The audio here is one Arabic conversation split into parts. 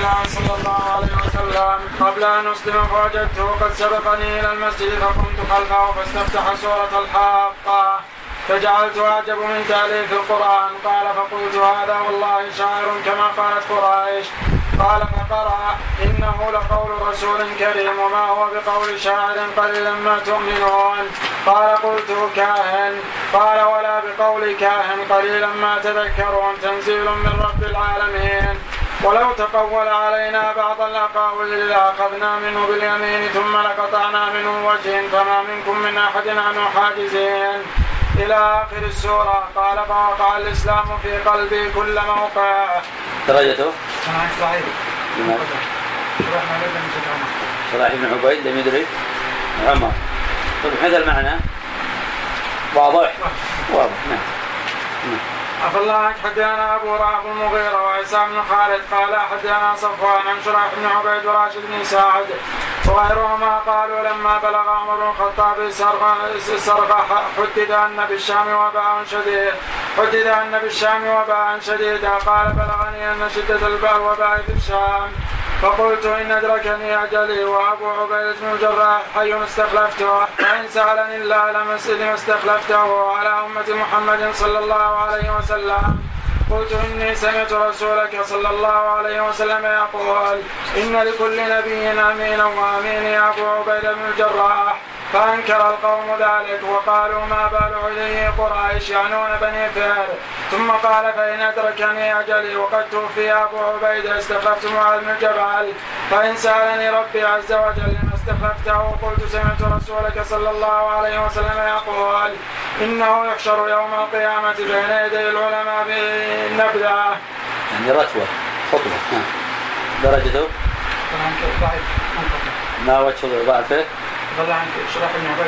الله صلى الله عليه وسلم قبل أن أسلم فوجدته قد سبقني إلى المسجد فقمت خلفه فاستفتح سورة الحاقة فجعلت أعجب من تأليف القرآن. قال فقلت هذا والله شاعر كما قالت قريش. قال فقرأ إنه لقول رسول كريم وما هو بقول شاعر قليلا ما تؤمنون. قال قلت كاهن. قال ولا بقول كاهن قليلا ما تذكرون تنزيل من رب العالمين. ولو تقول علينا بعض الأقاويل لأخذنا منه باليمين ثم لقطعنا منه وجه فما منكم من أحد عنه حاجزين إلى آخر السورة. قال فوقع الإسلام في قلبي كل موقع. درجته؟ شرح ابن عبيد لم يدرك عمر. طيب هذا المعنى واضح؟ واضح. نعم. عفى الله عنك. حدثنا أبو رافع المغيرة وعيسى بن خالد قال حدثنا صفوان عن شرح بن عبيد وراشد بن سعد وغيرهما قالوا لما بلغ عمر بن الخطاب السرقة حدد أن بالشام وباء شديدا. قال بلغني أن شدة الوباء في الشام فقلت إن أدركني أجلي وأبو عبيدة بن الجراح حي استخلفته فإن سألني الله لما استخلفته على أمة محمد صلى الله عليه وسلم. قلت إني سمعت رسولك صلى الله عليه وسلم يقول إن لكل نبي أمينا وأمين يا أبو عبيدة بن الجراح. فأنكر القوم ذلك وقالوا ما بال عليه قريش يعنون بني فهر. ثم قال فإن أدركني أجلي وقد توفي أبو عبيدة استخلفت معاذ بن جبل فإن سألني ربي عز وجل لما استخلفته. قلت سمعت رسولك صلى الله عليه وسلم يقول إنه يحشر يوم القيامة بين يدي العلماء بالنبذة. يعني رتوة خطوة. درجته؟ ما وجه ضعفه؟ ضل عنك شرح ابن عبيد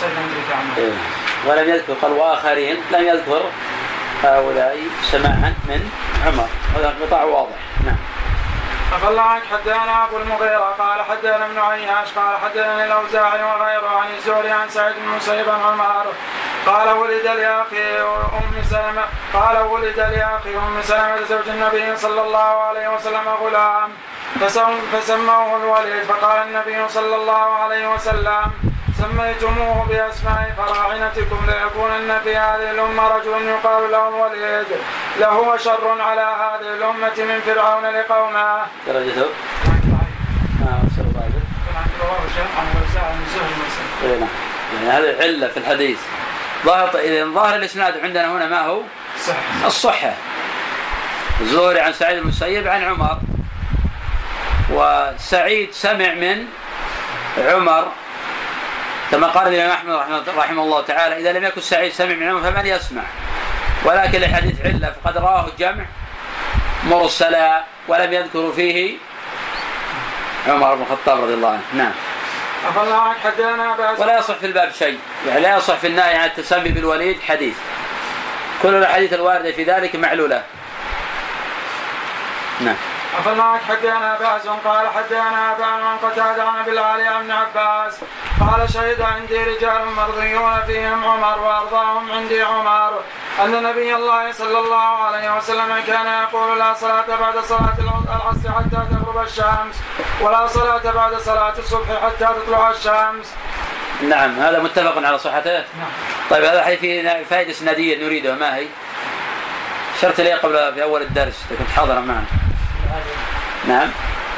ولم يذكر قال وآخرين لم يذكر هؤلاء سماعا من عمر. هذا انقطاع واضح. نعم. عفى الله عنك. حدثنا أبو المغيرة قال حدثنا ابن عياش قال حدثني الأوزاعي وغيره عن الزهري عن سعيد بن المسيب عن عمر قال ولد لأخي أم سلمة زوج النبي صلى الله عليه وسلم غلام فسموه الوليد. فقال النبي صلى الله عليه وسلم سميتموه بأسماء فراعنتكم ليكونن في هذه الأمة رجل يقال له الوليد له شر على هذه الأمة من فرعون لقومه. درجته؟ يعني هذه العلة في الحديث. ظاهر الإسناد عندنا هنا ما هو؟ الصحة. الزهري عن سعيد المسيب عن عمر وسعيد سمع من عمر كما قال الإمام أحمد رحمه الله تعالى إذا لم يكن سعيد سمع من عمر فمن يسمع. ولكن الحديث علة فقد راه الجمع مرسلا ولم يذكر فيه عمر بن الخطاب رضي الله عنه. نعم. ولا يصح في الباب شيء. يعني لا يصح في النهي عن التسمي بالوليد حديث. كل الحديث الواردة في ذلك معلولة. نعم. أفلمعك حدثنا باز قال حدثنا أبان عن قتادة عن أبي العالي عن عباس قال شهد عندي رجال مرضيون فيهم عمر وأرضاهم عندي عمر أن نبي الله صلى الله عليه وسلم كان يقول لا صلاة بعد صلاة العصر حتى تغرب الشمس ولا صلاة بعد صلاة الصبح حتى تطلع الشمس. نعم. هذا متفق على صحته. نعم. طيب هذا فيه فائدة سندية نريدها ما هي؟ شرط لي قبل في أول الدرس كنت حاضرا معنا. نعم.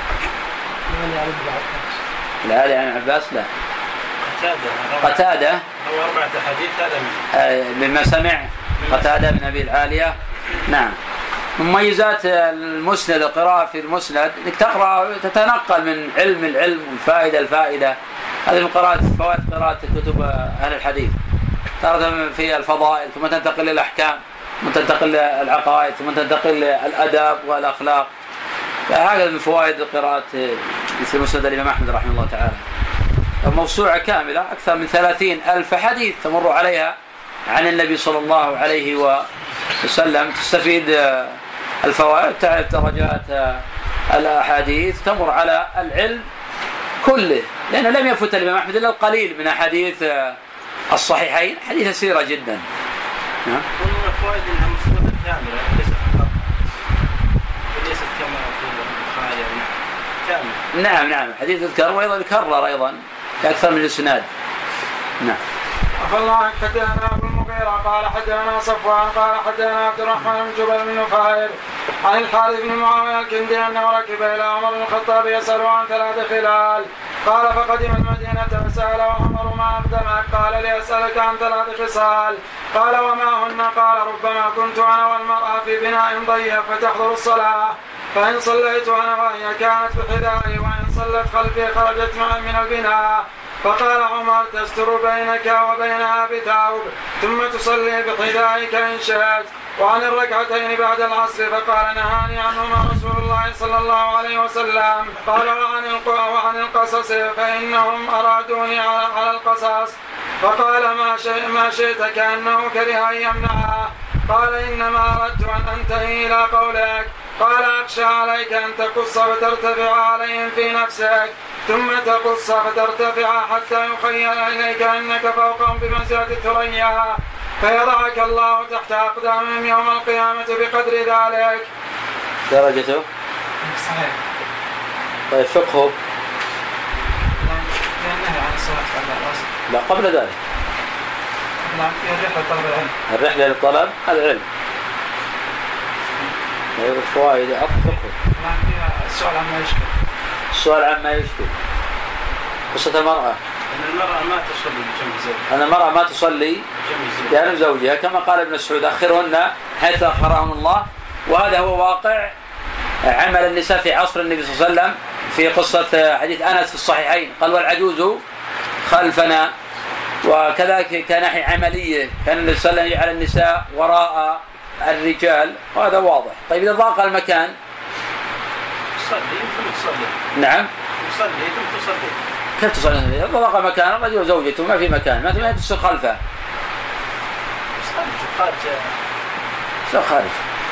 العالي عن عباس لا. قتادة هو 4 حديث هذا مما سمع قتادة بن أبي العالية. نعم. مميزات المسند القراءة في المسند انك تقرأ تتنقل من علم العلم والفائدة هذه من قراءة فوائد قراءة كتب أهل الحديث. ترى في الفضائل ثم تنتقل للأحكام ثم تنتقل للعقائد ثم تنتقل للأداب والأخلاق. هذا من فوائد قراءة مثل مسند الإمام أحمد رحمه الله تعالى. موسوعة كاملة أكثر من 30,000 حديث تمر عليها عن النبي صلى الله عليه وسلم. تستفيد الفوائد تعرف درجات الأحاديث تمر على العلم كله لأنه لم يفت الإمام أحمد إلا القليل من أحاديث الصحيحين حديث سيرة جدا. ومن الفوائد أنها مسندة كاملة ليست كما في البخاري. نعم نعم حديث يذكر وأيضا يكرر أيضا أكثر من الإسناد. نعم. الله حدثنا ابو المغيرة قال حدثنا صفوان قال حدثنا عبد الرحمن بن جبل بن نفير عن الحارث بن معاوية الكندي انه ركب الى عمر بن الخطاب يسأل عن 3 خلال. قال فقدم المدينة فسأله عمر ما أقدمك؟ قال لأسألك عن 3 خصال. قال وما هن؟ قال ربما كنت انا والمرأة في بناء ضيق فتحضر الصلاة فإن صليت انا وهي كانت بحذائي وإن صلت خلفي خرجت من البناء. فقال عمر تستر بينك وبينها بثوب ثم تصلي بحذائك إن شئت. وعن الركعتين بعد العصر فقال نهاني عنهما رسول الله صلى الله عليه وسلم. قال وعن القصص فإنهم أرادوني على القصص. فقال ما شئت كأنه كره أن يمنعها. قال إنما أردت أن أنتهي إلى قولك. قال أخشى عليك أن تقص فترتفع عليهم في نفسك ثم تقص فترتفع حتى يخيل إليك أنك فوقهم بمنزلة الثريا فيضعك الله تحت أقدامهم يوم القيامة بقدر ذلك. درجته صحيح. طيب فقهه لا قبل ذلك. نعم في الرحلة طلب العلم. الرحلة للطلب العلم. الفوائد أطلق فقهه. نعم فيها السؤال عما يشكل. السؤال عما يشكل. قصة المرأة. أن المرأة ما تصلي بجنب زوجها. أن المرأة ما تصلي بجانب زوجها كما قال ابن مسعود أخرهن حتى أخرهم الله. وهذا هو واقع عمل النساء في عصر النبي صلى الله عليه وسلم في قصة حديث أنس في الصحيحين قال والعجوز خلفنا. وكذلك كناحية عملية كان النبي صلى الله عليه وسلم يجعل النساء وراء الرجال وهذا واضح. طيب إذا ضاق المكان تصلي ثم تصلي. نعم تصلي ثم تصلي. كيف تصلي؟ إذا ضاق المكان الرجل وزوجته ما في مكان ما تصل خلفه. خارج. خارج.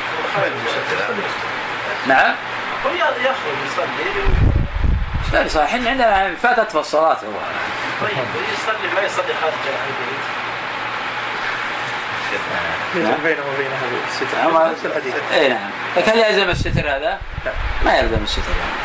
نعم. يخرج يصلي. لا صحيح عندنا فاتت في الصلاة هو. طيب يصلي ما يصلي خارج البيت. بينه وبينها الستر. اي نعم. لكن هل يلزم الستر هذا؟ لا. ما يلزم الستر.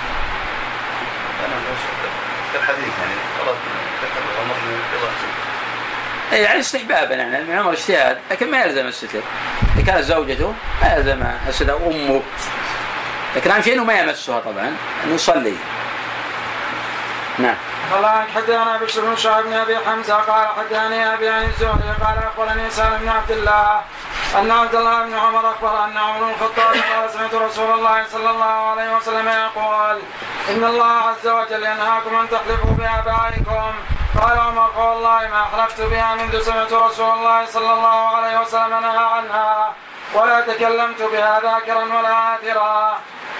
الحديث يعني خلاص عمر اي يعني استحبابا يعني ابن عمر اجتهاد لكن ما يلزم الستر. إذا كانت زوجته ما يلزم الستر أمه. لكن أهم شيء إنه ما يمسها طبعا أنه يصلي. نعم. قال حدثنا بشر بن شعب بن ابي حمزه قال حدثني ابي عن الزهري قال اخبرني سالم بن عبد الله ان عبد الله بن عمر اخبر ان عمر بن الخطاب قال سمعت رسول الله صلى الله عليه وسلم يقول ان الله عز وجل ينهاكم ان تحلفوا بآبائكم. قال عمر فوالله ما حلفت بها منذ سمعت رسول الله صلى الله عليه وسلم نهى عنها ولا تكلمت بها ذاكرا ولا آثرا.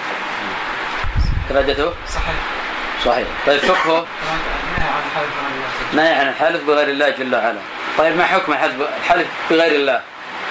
درجته صحيح. طيب فقهه نهي عن الحلف بغير الله جل وعلا. طيب ما حكم الحلف بغير الله؟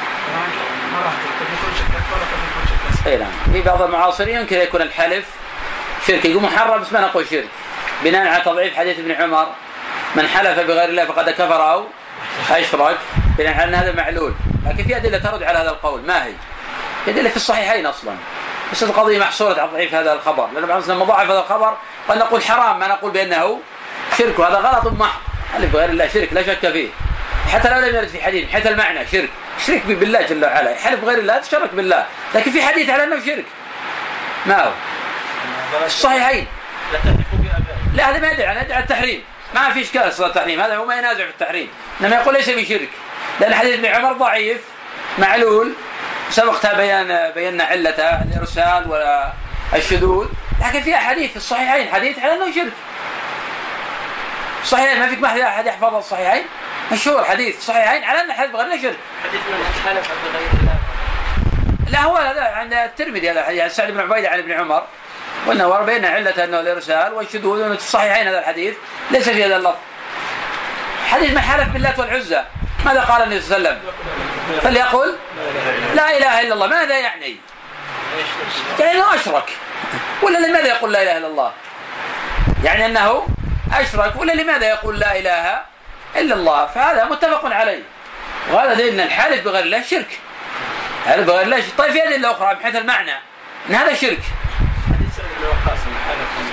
اي نعم. في بعض المعاصرين يمكن يكون الحلف شرك يقول محرم بس ما نقول شرك بناء على تضعيف حديث ابن عمر من حلف بغير الله فقد كفر أو أشرك بناء على أن هذا معلول. لكن في أدلة ترد على هذا القول. ما هي؟ في أدلة في الصحيحين أصلا. بس القضية محصورة على تضعيف هذا الخبر لأن بعض الناس لما ضعف هذا الخبر قد نقول حرام ما نقول بأنه شرك وهذا غلط محض. حلف بغير الله شرك لا شك فيه حتى لو لم يرد في حديث حتى المعنى شرك بالله جل وعلا. حلف بغير الله تشرك بالله لكن في حديث على أنه شرك ما هو الصحيحين. لا هذا ما يدعي على التحريم ما في إشكال صلاة التحريم هذا هو ما ينازع في التحريم إنما يقول ليس بشرك لأن حديث ابن عمر ضعيف معلول سبقتها بينا علته الإرسال ولا الشذوذ لكن فيها حديث في الصحيحين حديث على أنه شرك. الصحيحين ما فيك ما أحد يحفظ الصحيحين مشهور حديث صحيحين على أن حديث بغير شرك. حديث من حلف بغير الله لا هو هذا عند الترمذي هذا الحديث عن سعد بن عبيدة عن ابن عمر قلنا وربينا علة أنه الإرسال والشذوذ وأنه في الصحيحين هذا الحديث ليس في هذا اللفظ. حديث من حلف بالله والعزى ماذا قال النبي صلى الله عليه وسلم؟ فليقل لا إله إلا الله. ماذا يعني؟ يعني أنه أشرك ولا لماذا يقول لا إله إلا الله؟ يعني أنه أشرك ولا لماذا يقول لا إله إلا الله؟ فهذا متفق عليه وهذا دليل أن الحلف بغير الله شرك. حلف بغير الله شرك. طيب في أدلة أخرى بحيث المعنى أن هذا شرك. حديث ابن وقاص حلف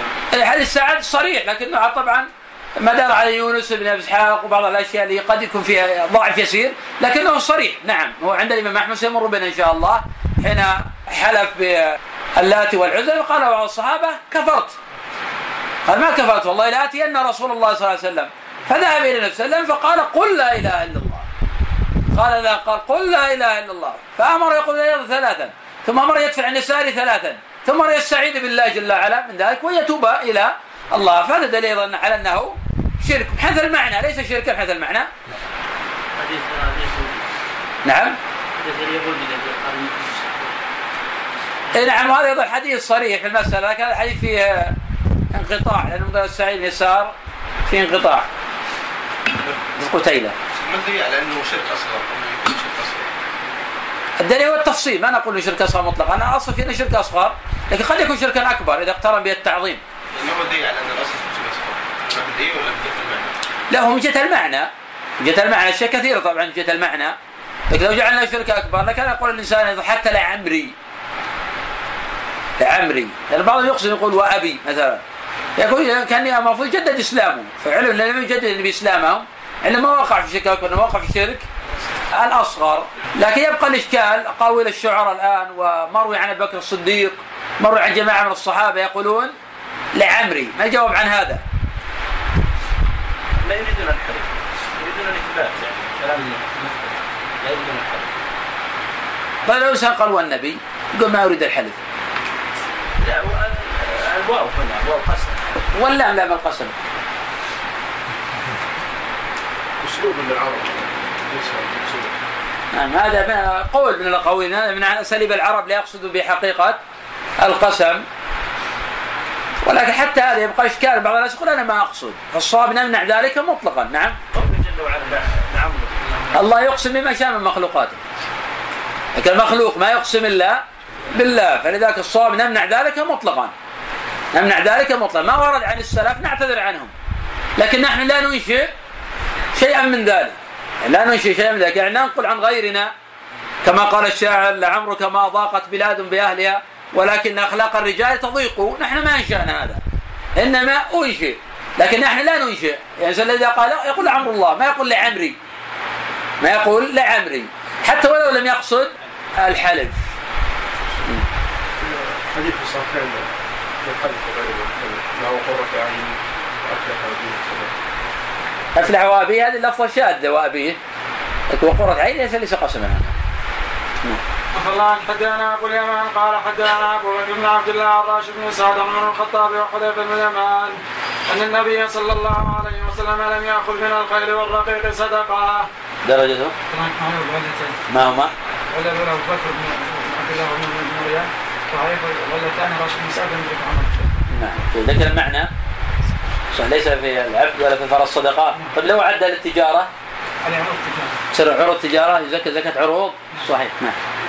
حديث سعد صريح لكنه طبعا ما دار على يونس بن أبي إسحاق وبعض الأشياء اللي قد يكون فيها ضعف يسير لكنه صريح. نعم هو عند الإمام أحمد سيمر بنا إن شاء الله حين حلف باللات والعزى وقال بعض الصحابة كفرت، قال ما كفرت والله لآتين رسول الله صلى الله عليه وسلم، فذهب إلى النبي صلى الله عليه وسلم فقال قل لا إله إلا الله، قال لا، قال قل لا إله إلا الله، فأمر يقول ثلاثا، ثم أمر يدفع عن يساره ثلاثا، ثم أمر يستعيذ بالله جل وعلا من ذلك ويتوب إلى الله. فهذا دليل على أنه شرك بحيث المعنى ليس شركا بحيث المعنى. نعم نعم وهذا أيضا حديث صريح في المسألة، لكن الحديث فيه انقطاع لأن مدرس السعيد يسار في انقطاع القتيلة. ما الدليل على أنه شرك أصغر؟ الدليل هو التفصيل، ما نقول شرك أصغر مطلقا، أنا أصل فينا شرك أصغر لكن قد يكون شركا أكبر إذا اقترن به التعظيم. ما هو الدليل على أن الأصل شرك أصغر؟ ما الدليل ولا من جهة المعنى؟ لا هو من جهة المعنى، من جهة المعنى الشيء كثير طبعا من جهة المعنى، لكن لو جعلنا شرك أكبر لكان يقول الإنسان حتى لعمري، لعمري يعني بعضهم يقصد يقول وأبي مثلا، يقول كان المفروض يجدد إسلامه، فعلم لم يجدد بإسلامهم إنه ما وقع في شرك أكبر، وقع في شرك الأصغر. لكن يبقى الإشكال أقاويل الشعراء الآن ومروي عن أبي بكر الصديق، مروي عن جماعة من الصحابة يقولون لعمري، ما الجواب عن هذا؟ لا يريدون الحلف، يريدون الإثبات يعني كلام المثبت، لا يريدون الحلف. طيب لو إنسان قال والنبي يقول ما يريد الحلف. لا الواو هنا واو قسم. واللام لام القسم. أسلوب من العرب. نعم هذا قول من الأقاويل، هذا من أساليب العرب لا يقصدوا بحقيقة القسم، ولكن حتى هذا يبقى إشكال، بعض الناس يقول أنا ما أقصد، فالصواب نمنع ذلك مطلقا. نعم الله يقسم بما شاء من مخلوقاته، لكن المخلوق ما يقسم إلا بالله، فلذلك الصواب نمنع ذلك مطلقا، نمنع ذلك مطلقا، ما ورد عن السلف نعتذر عنهم، لكن نحن لا ننشئ شيئا من ذلك، لا ننشئ شيئا من ذلك، يعني ننقل عن غيرنا كما قال الشاعر لعمرك ما ضاقت بلاد بأهلها ولكن أخلاق الرجال تضيق. نحن ما أنشأنا هذا، إنما أنشئ، لكن نحن لا ننشئ. يعني الذي قال يقول لعمر الله، ما يقول لعمري، ما يقول لعمري حتى ولو لم يقصد الحلف. حديث الصحيحين في الحلف وغيره ما هو قرة عين وأفلح وأبيه. أفلح وأبيه هذه اللفظة شاذة، وأبيه وقرة عين ليس قسما. الله حدثنا أبو اليمان قال حدثنا أبو بكر بن عبد الله الراشد بن سعد عن الخطاب وحذيفة بن اليمان أن النبي صلى الله عليه وسلم لم يأخذ من الخيل والرقيق صدقة. درجته ما هما؟ ولا أبو بكر بن عبد الله بن مريم ولا ثاني راشد بن سعد بن عمر. نعم ذكر المعنى صح، ليس في العبد ولا في الفرس صدقة. طيب لو عدى للتجارة؟ على عروض التجارة. سر عروض التجارة يزكى زكاة عروض صحيح. نعم.